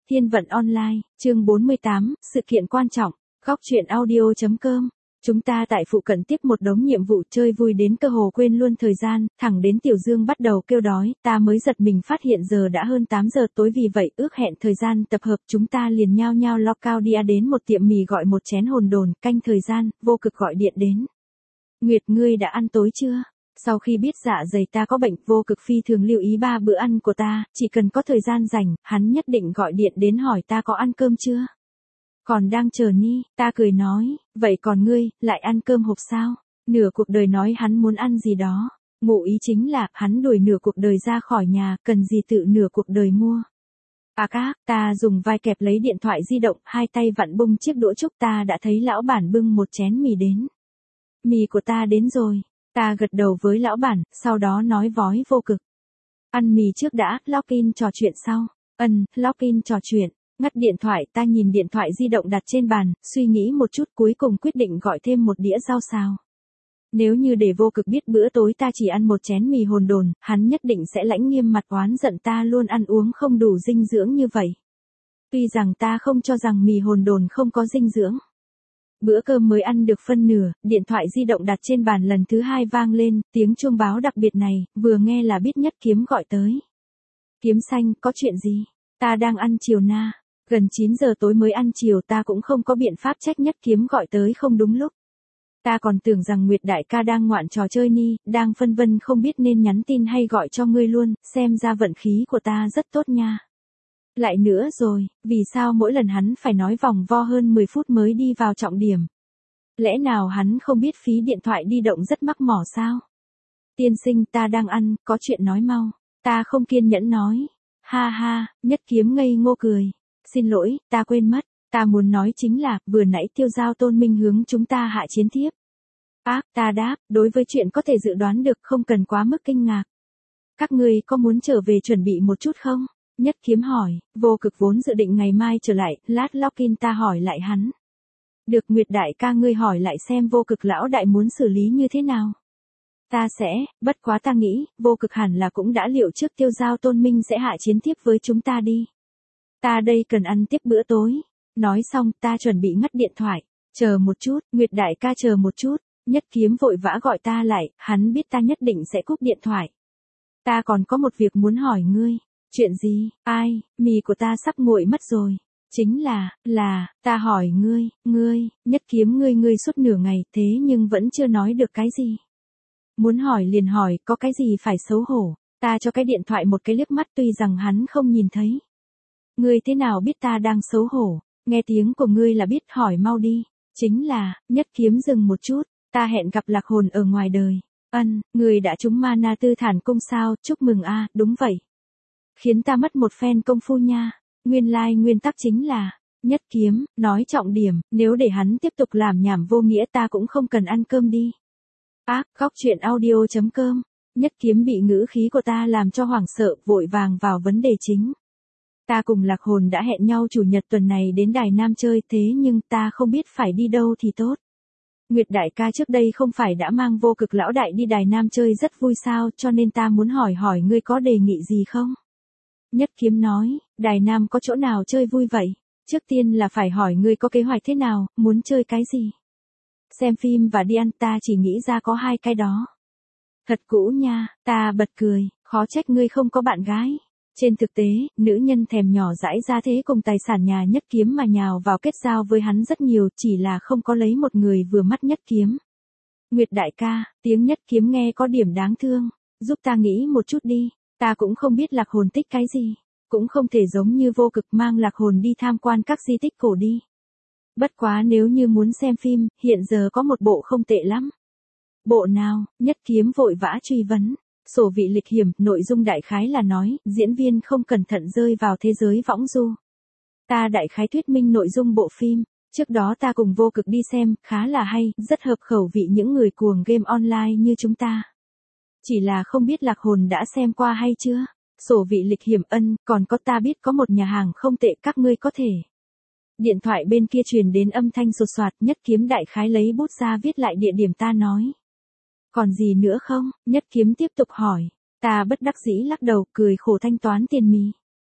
Thiên vận online, chương 48, sự kiện quan trọng, góc truyện audio.com. Chúng ta tại phụ cận tiếp một đống nhiệm vụ chơi vui đến cơ hồ quên luôn thời gian, thẳng đến Tiểu Dương bắt đầu kêu đói, ta mới giật mình phát hiện giờ đã hơn 8 giờ tối, vì vậy ước hẹn thời gian tập hợp chúng ta liền nhao nhao lo cao đi đến một tiệm mì gọi một chén hồn đồn, canh thời gian, Vô Cực gọi điện đến. Nguyệt, ngươi đã ăn tối chưa? Sau khi biết dạ dày ta có bệnh, Vô Cực phi thường lưu ý 3 bữa ăn của ta, chỉ cần có thời gian rảnh, hắn nhất định gọi điện đến hỏi ta có ăn cơm chưa. Còn đang chờ ni, ta cười nói, vậy còn ngươi, lại ăn cơm hộp sao? Nửa cuộc đời nói hắn muốn ăn gì đó. Ngụ ý chính là, hắn đuổi nửa cuộc đời ra khỏi nhà, cần gì tự nửa cuộc đời mua. Ta dùng vai kẹp lấy điện thoại di động, hai tay vặn bung chiếc đũa trúc, ta đã thấy lão bản bưng một chén mì đến. Mì của ta đến rồi. Ta gật đầu với lão bản, sau đó nói với Vô Cực. Ăn mì trước đã, login trò chuyện sau. Login trò chuyện. Ngắt điện thoại, ta nhìn điện thoại di động đặt trên bàn, suy nghĩ một chút, cuối cùng quyết định gọi thêm một đĩa rau xào. Nếu như để Vô Cực biết bữa tối ta chỉ ăn một chén mì hồn đồn, hắn nhất định sẽ lãnh nghiêm mặt oán giận ta luôn ăn uống không đủ dinh dưỡng như vậy. Tuy rằng ta không cho rằng mì hồn đồn không có dinh dưỡng. Bữa cơm mới ăn được phân nửa, điện thoại di động đặt trên bàn lần thứ 2 vang lên, tiếng chuông báo đặc biệt này, vừa nghe là biết Nhất Kiếm gọi tới. Kiếm xanh, có chuyện gì? Ta đang ăn chiều na. Gần 9 giờ tối mới ăn chiều, ta cũng không có biện pháp trách Nhất Kiếm gọi tới không đúng lúc. Ta còn tưởng rằng Nguyệt đại ca đang ngoạn trò chơi ni, đang phân vân không biết nên nhắn tin hay gọi cho ngươi luôn, xem ra vận khí của ta rất tốt nha. Lại nữa rồi, vì sao mỗi lần hắn phải nói vòng vo hơn 10 phút mới đi vào trọng điểm? Lẽ nào hắn không biết phí điện thoại di động rất mắc mỏ sao? Tiên sinh, ta đang ăn, có chuyện nói mau. Ta không kiên nhẫn nói. Ha ha, Nhất Kiếm ngây ngô cười. Xin lỗi, ta quên mất. Ta muốn nói chính là, vừa nãy Tiêu Giao Tôn Minh hướng chúng ta hạ chiến thiếp. Ta đáp, đối với chuyện có thể dự đoán được, không cần quá mức kinh ngạc. Các ngươi có muốn trở về chuẩn bị một chút không? Nhất Kiếm hỏi. Vô Cực vốn dự định ngày mai trở lại, lát login ta hỏi lại hắn. Được, Nguyệt đại ca, ngươi hỏi lại xem Vô Cực lão đại muốn xử lý như thế nào. Ta sẽ, bất quá ta nghĩ, Vô Cực hẳn là cũng đã liệu trước Tiêu Giao Tôn Minh sẽ hạ chiến tiếp với chúng ta đi. Ta đây cần ăn tiếp bữa tối. Nói xong, ta chuẩn bị ngắt điện thoại. Chờ một chút, Nguyệt đại ca chờ một chút. Nhất Kiếm vội vã gọi ta lại, hắn biết ta nhất định sẽ cúp điện thoại. Ta còn có một việc muốn hỏi ngươi. Chuyện gì? Mì của ta sắp nguội mất rồi. Chính là, ta hỏi ngươi, Nhất Kiếm ngươi suốt nửa ngày thế nhưng vẫn chưa nói được cái gì. Muốn hỏi liền hỏi, có cái gì phải xấu hổ. Ta cho cái điện thoại một cái liếc mắt, tuy rằng hắn không nhìn thấy. Ngươi thế nào biết ta đang xấu hổ? Nghe tiếng của ngươi là biết, hỏi mau đi. Chính là, Nhất Kiếm dừng một chút, ta hẹn gặp Lạc Hồn ở ngoài đời. Ngươi đã trúng mana tư thản cung sao, chúc mừng a. Đúng vậy. Khiến ta mất một phen công phu nha. Nguyên tắc chính là, Nhất Kiếm, nói trọng điểm, nếu để hắn tiếp tục làm nhảm vô nghĩa ta cũng không cần ăn cơm đi. Góc truyện audio.com. Nhất Kiếm bị ngữ khí của ta làm cho hoảng sợ, vội vàng vào vấn đề chính. Ta cùng Lạc Hồn đã hẹn nhau chủ nhật tuần này đến Đài Nam chơi, thế nhưng ta không biết phải đi đâu thì tốt. Nguyệt đại ca trước đây không phải đã mang Vô Cực lão đại đi Đài Nam chơi rất vui sao, cho nên ta muốn hỏi ngươi có đề nghị gì không? Nhất Kiếm nói, Đài Nam có chỗ nào chơi vui vậy? Trước tiên là phải hỏi ngươi có kế hoạch thế nào, muốn chơi cái gì? Xem phim và đi ăn, ta chỉ nghĩ ra có 2 cái đó. Thật cũ nha, ta bật cười, khó trách ngươi không có bạn gái. Trên thực tế, nữ nhân thèm nhỏ dãi ra thế cùng tài sản nhà Nhất Kiếm mà nhào vào kết giao với hắn rất nhiều, chỉ là không có lấy một người vừa mắt Nhất Kiếm. Nguyệt đại ca, tiếng Nhất Kiếm nghe có điểm đáng thương, giúp ta nghĩ một chút đi, ta cũng không biết Lạc Hồn thích cái gì, cũng không thể giống như Vô Cực mang Lạc Hồn đi tham quan các di tích cổ đi. Bất quá nếu như muốn xem phim, hiện giờ có một bộ không tệ lắm. Bộ nào? Nhất Kiếm vội vã truy vấn. Sổ vị lịch hiểm, nội dung đại khái là nói, diễn viên không cẩn thận rơi vào thế giới võng du. Ta đại khái thuyết minh nội dung bộ phim, trước đó ta cùng Vô Cực đi xem, khá là hay, rất hợp khẩu vị những người cuồng game online như chúng ta. Chỉ là không biết Lạc Hồn đã xem qua hay chưa? Sổ vị lịch hiểm, còn có ta biết có một nhà hàng không tệ, các ngươi có thể. Điện thoại bên kia truyền đến âm thanh sột soạt, Nhất Kiếm đại khái lấy bút ra viết lại địa điểm ta nói. Còn gì nữa không? Nhất Kiếm tiếp tục hỏi. Ta bất đắc dĩ lắc đầu, cười khổ thanh toán tiền mì.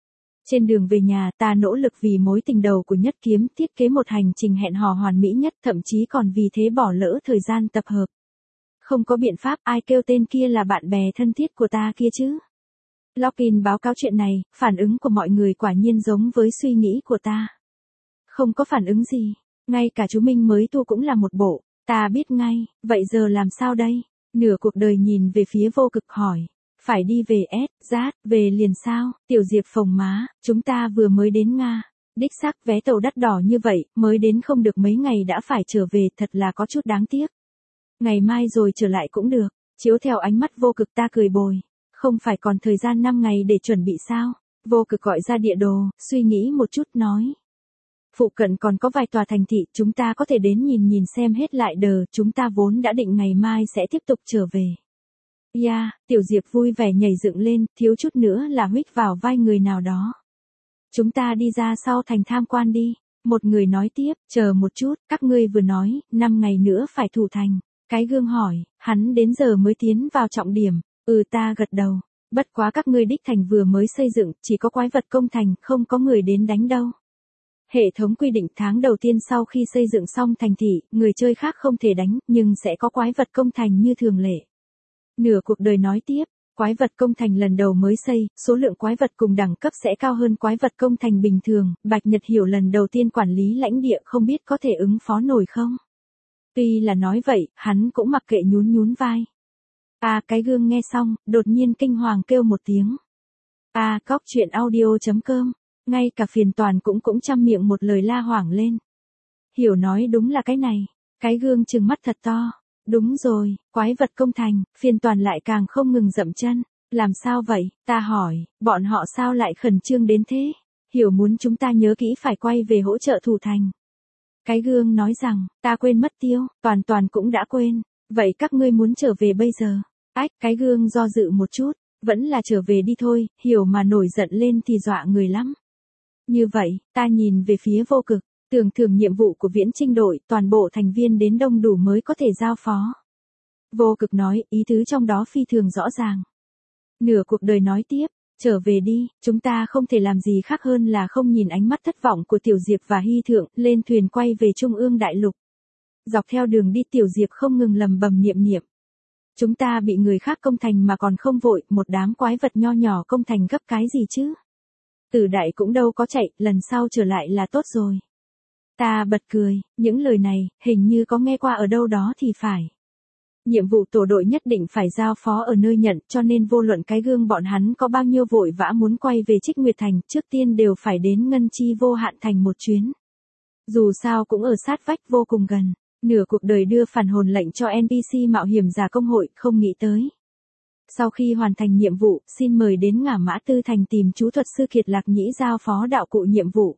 Trên đường về nhà ta nỗ lực vì mối tình đầu của Nhất Kiếm thiết kế một hành trình hẹn hò hoàn mỹ nhất, thậm chí còn vì thế bỏ lỡ thời gian tập hợp. Không có biện pháp, ai kêu tên kia là bạn bè thân thiết của ta kia chứ. Login báo cáo chuyện này, phản ứng của mọi người quả nhiên giống với suy nghĩ của ta. Không có phản ứng gì, ngay cả chú Minh mới tu cũng là một bộ, ta biết ngay, vậy giờ làm sao đây? Nửa cuộc đời nhìn về phía Vô Cực hỏi, phải đi về về liền sao? Tiểu Diệp phồng má, chúng ta vừa mới đến Nga. Đích xác vé tàu đắt đỏ như vậy, mới đến không được mấy ngày đã phải trở về, thật là có chút đáng tiếc. Ngày mai rồi trở lại cũng được, chiếu theo ánh mắt Vô Cực ta cười bồi. Không phải còn thời gian 5 ngày để chuẩn bị sao? Vô Cực gọi ra địa đồ, suy nghĩ một chút nói. Phụ cận còn có vài tòa thành thị, chúng ta có thể đến nhìn xem hết lại đờ, chúng ta vốn đã định ngày mai sẽ tiếp tục trở về. Tiểu Diệp vui vẻ nhảy dựng lên, thiếu chút nữa là huých vào vai người nào đó. Chúng ta đi ra sau thành tham quan đi. Một người nói tiếp, chờ một chút, các ngươi vừa nói, 5 ngày nữa phải thủ thành. Cái Gương hỏi, hắn đến giờ mới tiến vào trọng điểm. Ta gật đầu. Bất quá các ngươi đích thành vừa mới xây dựng, chỉ có quái vật công thành, không có người đến đánh đâu. Hệ thống quy định tháng đầu tiên sau khi xây dựng xong thành thị, người chơi khác không thể đánh, nhưng sẽ có quái vật công thành như thường lệ. Nửa cuộc đời nói tiếp, quái vật công thành lần đầu mới xây, số lượng quái vật cùng đẳng cấp sẽ cao hơn quái vật công thành bình thường, Bạch Nhật Hiểu lần đầu tiên quản lý lãnh địa không biết có thể ứng phó nổi không. Tuy là nói vậy, hắn cũng mặc kệ nhún vai. Cái Gương nghe xong, đột nhiên kinh hoàng kêu một tiếng. Cóc truyện audio.com, ngay cả Phiền Toàn cũng chăm miệng một lời la hoảng lên. Hiểu nói đúng là cái này, cái Gương trừng mắt thật to. Đúng rồi, quái vật công thành, Phiền Toàn lại càng không ngừng dậm chân. Làm sao vậy, ta hỏi, bọn họ sao lại khẩn trương đến thế? Hiểu muốn chúng ta nhớ kỹ phải quay về hỗ trợ thủ thành. Cái Gương nói rằng, ta quên mất tiêu, Toàn cũng đã quên. Vậy các ngươi muốn trở về bây giờ? Cái Gương do dự một chút, vẫn là trở về đi thôi, Hiểu mà nổi giận lên thì dọa người lắm. Như vậy, ta nhìn về phía Vô Cực. Tưởng thưởng nhiệm vụ của Viễn Chinh đội, toàn bộ thành viên đến đông đủ mới có thể giao phó. Vô Cực nói, ý tứ trong đó phi thường rõ ràng. Nửa cuộc đời nói tiếp, trở về đi, chúng ta không thể làm gì khác hơn là không nhìn ánh mắt thất vọng của Tiểu Diệp và Hy Thượng, lên thuyền quay về Trung ương Đại Lục. Dọc theo đường đi Tiểu Diệp không ngừng lầm bầm niệm. Chúng ta bị người khác công thành mà còn không vội, một đám quái vật nho nhỏ công thành gấp cái gì chứ? Tử Đại cũng đâu có chạy, lần sau trở lại là tốt rồi. Ta bật cười, những lời này, hình như có nghe qua ở đâu đó thì phải. Nhiệm vụ tổ đội nhất định phải giao phó ở nơi nhận, cho nên vô luận cái Gương bọn hắn có bao nhiêu vội vã muốn quay về Trích Nguyệt Thành, trước tiên đều phải đến Ngân Chi Vô Hạn Thành một chuyến. Dù sao cũng ở sát vách vô cùng gần, nửa cuộc đời đưa phản hồn lệnh cho NPC mạo hiểm giả công hội, không nghĩ tới. Sau khi hoàn thành nhiệm vụ, xin mời đến Ngả Mã Tư Thành tìm chú thuật sư Kiệt Lạc Nhĩ giao phó đạo cụ nhiệm vụ.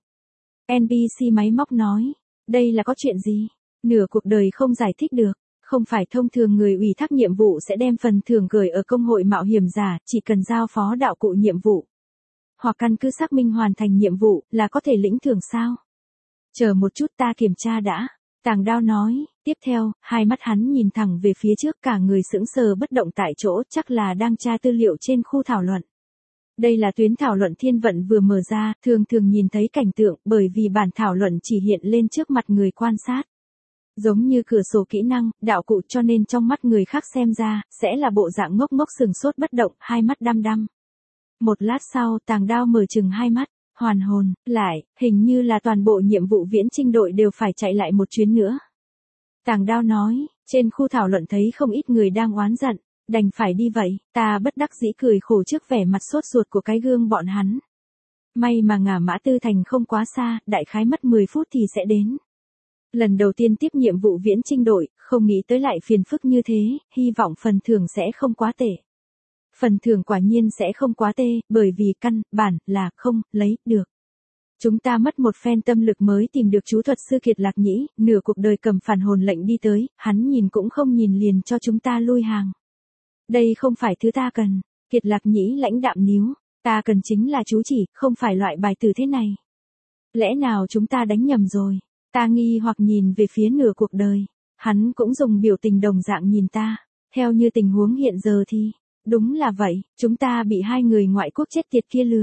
NPC máy móc nói, đây là có chuyện gì? Nửa cuộc đời không giải thích được, không phải thông thường người ủy thác nhiệm vụ sẽ đem phần thưởng gửi ở công hội mạo hiểm giả, chỉ cần giao phó đạo cụ nhiệm vụ. Hoặc căn cứ xác minh hoàn thành nhiệm vụ là có thể lĩnh thưởng sao? Chờ một chút ta kiểm tra đã. Tàng Đao nói, tiếp theo, hai mắt hắn nhìn thẳng về phía trước cả người sững sờ bất động tại chỗ, chắc là đang tra tư liệu trên khu thảo luận. Đây là tuyến thảo luận thiên vận vừa mở ra, thường nhìn thấy cảnh tượng bởi vì bản thảo luận chỉ hiện lên trước mặt người quan sát. Giống như cửa sổ kỹ năng, đạo cụ cho nên trong mắt người khác xem ra, sẽ là bộ dạng ngốc sừng sốt bất động, hai mắt đăm. Một lát sau, Tàng Đao mở chừng hai mắt, hoàn hồn, lại, hình như là toàn bộ nhiệm vụ Viễn Chinh đội đều phải chạy lại một chuyến nữa. Tàng Đao nói, trên khu thảo luận thấy không ít người đang oán giận, đành phải đi vậy, ta bất đắc dĩ cười khổ trước vẻ mặt sốt ruột của cái Gương bọn hắn. May mà Ngả Mã Tư Thành không quá xa, đại khái mất 10 phút thì sẽ đến. Lần đầu tiên tiếp nhiệm vụ Viễn Chinh đội, không nghĩ tới lại phiền phức như thế, hy vọng phần thưởng sẽ không quá tệ. Phần thưởng quả nhiên sẽ không quá tệ, bởi vì căn bản là không lấy được. Chúng ta mất một phen tâm lực mới tìm được chú thuật sư Kiệt Lạc Nhĩ, nửa cuộc đời cầm phản hồn lệnh đi tới, hắn nhìn cũng không nhìn liền cho chúng ta lui hàng. Đây không phải thứ ta cần. Kiệt Lạc Nhĩ lãnh đạm níu, ta cần chính là chú chỉ, không phải loại bài tử thế này. Lẽ nào chúng ta đánh nhầm rồi? Ta nghi hoặc nhìn về phía nửa cuộc đời. Hắn cũng dùng biểu tình đồng dạng nhìn ta. Theo như tình huống hiện giờ thì, đúng là vậy, chúng ta bị hai người ngoại quốc chết tiệt kia lừa.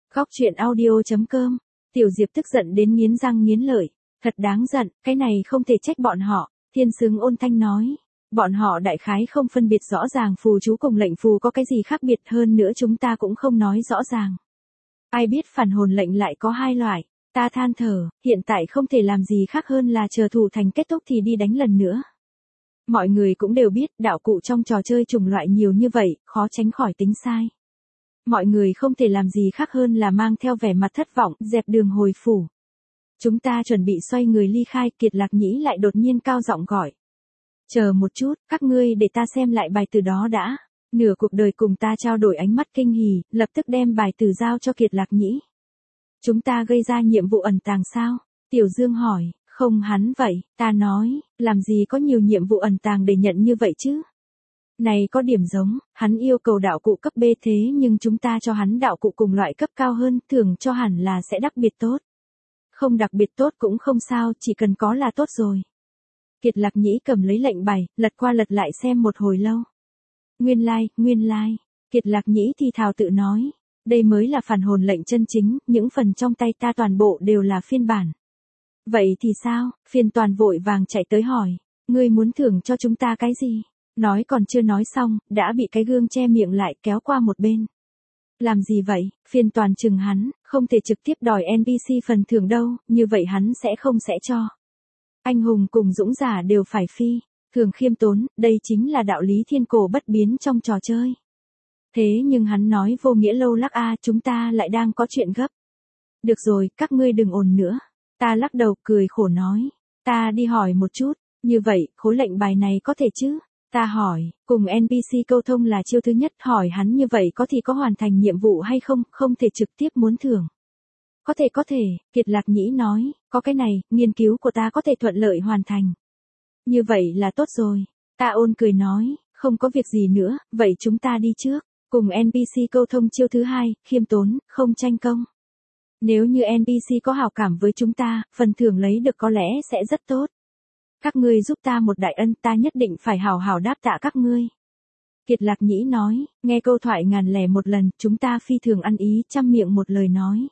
Góc chuyện audio.com. Tiểu Diệp tức giận đến nghiến răng nghiến lợi. Thật đáng giận, cái này không thể trách bọn họ. Thiên Sướng ôn thanh nói. Bọn họ đại khái không phân biệt rõ ràng phù chú cùng lệnh phù có cái gì khác biệt, hơn nữa chúng ta cũng không nói rõ ràng. Ai biết phản hồn lệnh lại có hai loại. Ta than thở, hiện tại không thể làm gì khác hơn là chờ thủ thành kết thúc thì đi đánh lần nữa. Mọi người cũng đều biết đạo cụ trong trò chơi chủng loại nhiều như vậy, khó tránh khỏi tính sai. Mọi người không thể làm gì khác hơn là mang theo vẻ mặt thất vọng, dẹp đường hồi phủ. Chúng ta chuẩn bị xoay người ly khai, Kiệt Lạc Nhĩ lại đột nhiên cao giọng gọi. Chờ một chút, các ngươi để ta xem lại bài từ đó đã. Nửa cuộc đời cùng ta trao đổi ánh mắt kinh hỉ, lập tức đem bài từ giao cho Kiệt Lạc Nhĩ. Chúng ta gây ra nhiệm vụ ẩn tàng sao? Tiểu Dương hỏi. Không, hắn vậy, ta nói, làm gì có nhiều nhiệm vụ ẩn tàng để nhận như vậy chứ? Này có điểm giống, hắn yêu cầu đạo cụ cấp B thế nhưng chúng ta cho hắn đạo cụ cùng loại cấp cao hơn, thường cho hẳn là sẽ đặc biệt tốt. Không đặc biệt tốt cũng không sao, chỉ cần có là tốt rồi. Kiệt Lạc Nhĩ cầm lấy lệnh bài, lật qua lật lại xem một hồi lâu. Nguyên lai, Kiệt Lạc Nhĩ thì thào tự nói, đây mới là phản hồn lệnh chân chính, những phần trong tay ta toàn bộ đều là phiên bản. Vậy thì sao? Phiên Toàn vội vàng chạy tới hỏi, ngươi muốn thưởng cho chúng ta cái gì? Nói còn chưa nói xong, đã bị cái gương che miệng lại kéo qua một bên. Làm gì vậy? Phiên Toàn chừng hắn, không thể trực tiếp đòi NPC phần thưởng đâu, như vậy hắn sẽ không cho. Anh hùng cùng dũng giả đều phải phi, thường khiêm tốn, đây chính là đạo lý thiên cổ bất biến trong trò chơi. Thế nhưng hắn nói vô nghĩa lâu lắc chúng ta lại đang có chuyện gấp. Được rồi, các ngươi đừng ồn nữa. Ta lắc đầu cười khổ nói, ta đi hỏi một chút, như vậy, khối lệnh bài này có thể chứ? Ta hỏi, cùng NPC câu thông là chiêu thứ nhất, hỏi hắn như vậy có thì có hoàn thành nhiệm vụ hay không, không thể trực tiếp muốn thưởng. Có thể, Kiệt Lạc Nhĩ nói, có cái này, nghiên cứu của ta có thể thuận lợi hoàn thành. Như vậy là tốt rồi. Ta ôn cười nói, không có việc gì nữa, vậy chúng ta đi trước, cùng NPC câu thông chiêu thứ hai, khiêm tốn, không tranh công. Nếu như NPC có hảo cảm với chúng ta, phần thưởng lấy được có lẽ sẽ rất tốt. Các ngươi giúp ta một đại ân, ta nhất định phải hảo hảo đáp tạ các ngươi. Kiệt Lạc Nhĩ nói, nghe câu thoại 1001 lần, chúng ta phi thường ăn ý, trăm miệng một lời nói.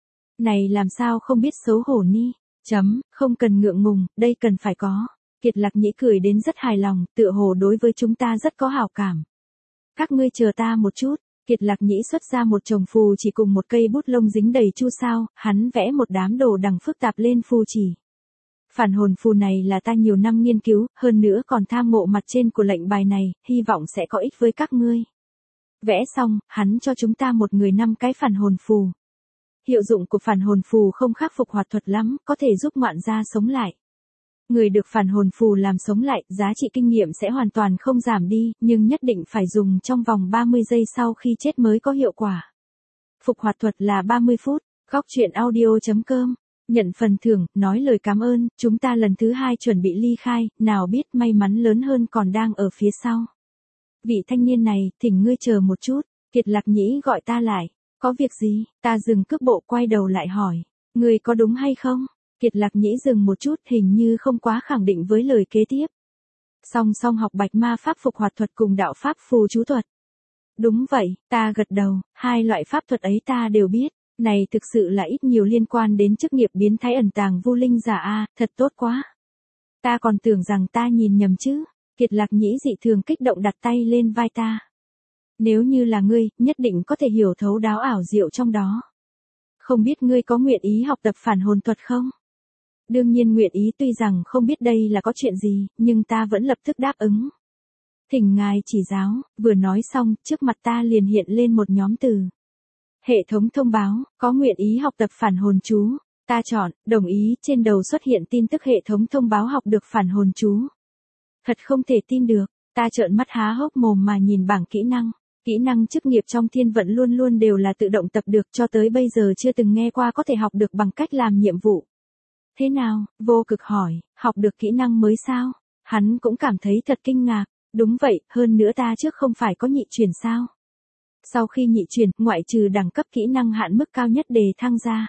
Này làm sao không biết xấu hổ ni, không cần ngượng ngùng, đây cần phải có. Kiệt Lạc Nhĩ cười đến rất hài lòng, tựa hồ đối với chúng ta rất có hảo cảm. Các ngươi chờ ta một chút. Kiệt Lạc Nhĩ xuất ra một chồng phù chỉ cùng một cây bút lông dính đầy chu sao, hắn vẽ một đám đồ đằng phức tạp lên phù chỉ. Phản hồn phù này là ta nhiều năm nghiên cứu, hơn nữa còn tham ngộ mặt trên của lệnh bài này, hy vọng sẽ có ích với các ngươi. Vẽ xong, hắn cho chúng ta một người 5 cái phản hồn phù. Hiệu dụng của phản hồn phù không khác phục hoạt thuật lắm, có thể giúp ngoạn gia sống lại. Người được phản hồn phù làm sống lại, giá trị kinh nghiệm sẽ hoàn toàn không giảm đi, nhưng nhất định phải dùng trong vòng 30 giây sau khi chết mới có hiệu quả. Phục hoạt thuật là 30 phút. Góc chuyện audio.com. Nhận phần thưởng, nói lời cảm ơn, chúng ta lần thứ 2 chuẩn bị ly khai, nào biết may mắn lớn hơn còn đang ở phía sau. Vị thanh niên này, thỉnh ngươi chờ một chút, Kiệt Lạc Nhĩ gọi ta lại. Có việc gì? Ta dừng cước bộ quay đầu lại hỏi. Ngươi có đúng hay không? Kiệt Lạc Nhĩ dừng một chút, hình như không quá khẳng định với lời kế tiếp. Song song học bạch ma pháp phục hoạt thuật cùng đạo pháp phù chú thuật. Đúng vậy, ta gật đầu, hai loại pháp thuật ấy ta đều biết. Này thực sự là ít nhiều liên quan đến chức nghiệp biến thái ẩn tàng vu linh giả thật tốt quá. Ta còn tưởng rằng ta nhìn nhầm chứ. Kiệt Lạc Nhĩ dị thường kích động đặt tay lên vai ta. Nếu như là ngươi, nhất định có thể hiểu thấu đáo ảo diệu trong đó. Không biết ngươi có nguyện ý học tập phản hồn thuật không? Đương nhiên nguyện ý, tuy rằng không biết đây là có chuyện gì, nhưng ta vẫn lập tức đáp ứng. Thỉnh ngài chỉ giáo, vừa nói xong, trước mặt ta liền hiện lên một nhóm từ. Hệ thống thông báo, có nguyện ý học tập phản hồn chú. Ta chọn, đồng ý, trên đầu xuất hiện tin tức hệ thống thông báo học được phản hồn chú. Thật không thể tin được, ta trợn mắt há hốc mồm mà nhìn bảng kỹ năng. Kỹ năng chức nghiệp trong thiên vận luôn luôn đều là tự động tập được, cho tới bây giờ chưa từng nghe qua có thể học được bằng cách làm nhiệm vụ. Thế nào? Vô Cực hỏi, học được kỹ năng mới sao? Hắn cũng cảm thấy thật kinh ngạc. Đúng vậy, hơn nữa ta trước không phải có nhị chuyển sao? Sau khi nhị chuyển, ngoại trừ đẳng cấp kỹ năng hạn mức cao nhất đề thăng ra.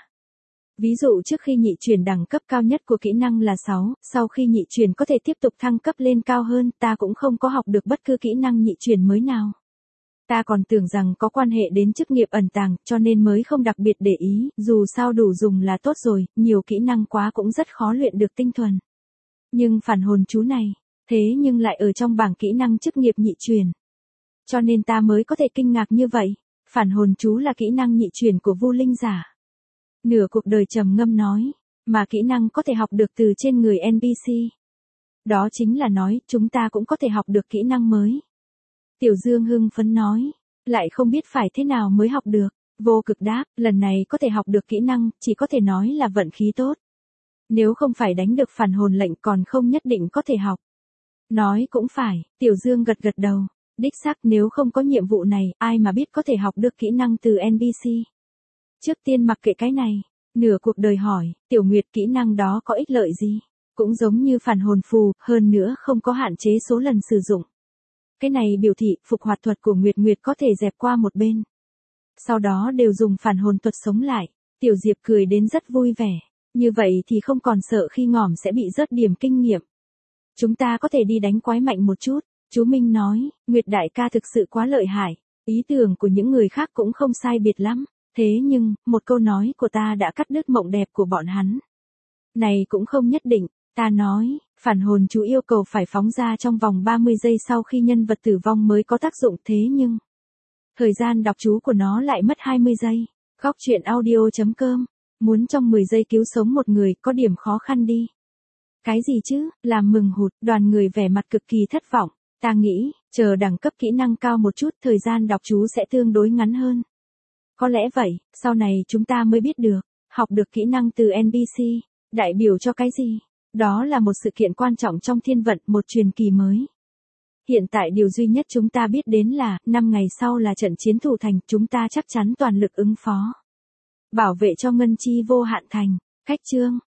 Ví dụ trước khi nhị chuyển đẳng cấp cao nhất của kỹ năng là 6, sau khi nhị chuyển có thể tiếp tục thăng cấp lên cao hơn, ta cũng không có học được bất cứ kỹ năng nhị chuyển mới nào. Ta còn tưởng rằng có quan hệ đến chức nghiệp ẩn tàng, cho nên mới không đặc biệt để ý, dù sao đủ dùng là tốt rồi, nhiều kỹ năng quá cũng rất khó luyện được tinh thuần. Nhưng phản hồn chú này, thế nhưng lại ở trong bảng kỹ năng chức nghiệp nhị truyền. Cho nên ta mới có thể kinh ngạc như vậy. Phản hồn chú là kỹ năng nhị truyền của Vu Linh giả. Nửa cuộc đời trầm ngâm nói, mà kỹ năng có thể học được từ trên người NPC. Đó chính là nói, chúng ta cũng có thể học được kỹ năng mới. Tiểu Dương hưng phấn nói, lại không biết phải thế nào mới học được. Vô Cực đáp, lần này có thể học được kỹ năng, chỉ có thể nói là vận khí tốt. Nếu không phải đánh được phản hồn lệnh còn không nhất định có thể học. Nói cũng phải, Tiểu Dương gật gật đầu. Đích xác nếu không có nhiệm vụ này, ai mà biết có thể học được kỹ năng từ NPC. Trước tiên mặc kệ cái này, nửa cuộc đời hỏi, Tiểu Nguyệt kỹ năng đó có ích lợi gì? Cũng giống như phản hồn phù, hơn nữa không có hạn chế số lần sử dụng. Cái này biểu thị phục hoạt thuật của Nguyệt Nguyệt có thể dẹp qua một bên. Sau đó đều dùng phản hồn thuật sống lại. Tiểu Diệp cười đến rất vui vẻ. Như vậy thì không còn sợ khi ngỏm sẽ bị rớt điểm kinh nghiệm. Chúng ta có thể đi đánh quái mạnh một chút. Chú Minh nói, Nguyệt đại ca thực sự quá lợi hại. Ý tưởng của những người khác cũng không sai biệt lắm. Thế nhưng, một câu nói của ta đã cắt đứt mộng đẹp của bọn hắn. Này cũng không nhất định. Ta nói, phản hồn chú yêu cầu phải phóng ra trong vòng 30 giây sau khi nhân vật tử vong mới có tác dụng, thế nhưng thời gian đọc chú của nó lại mất 20 giây. Góc truyện audio.com. Muốn trong 10 giây cứu sống một người có điểm khó khăn đi. Cái gì chứ, làm mừng hụt, đoàn người vẻ mặt cực kỳ thất vọng. Ta nghĩ, chờ đẳng cấp kỹ năng cao một chút thời gian đọc chú sẽ tương đối ngắn hơn. Có lẽ vậy, sau này chúng ta mới biết được, học được kỹ năng từ NPC, đại biểu cho cái gì? Đó là một sự kiện quan trọng trong thiên vận, một truyền kỳ mới. Hiện tại điều duy nhất chúng ta biết đến là, 5 ngày sau là trận chiến thủ thành, chúng ta chắc chắn toàn lực ứng phó. Bảo vệ cho Ngân Chi Vô Hạn Thành. Khách chương.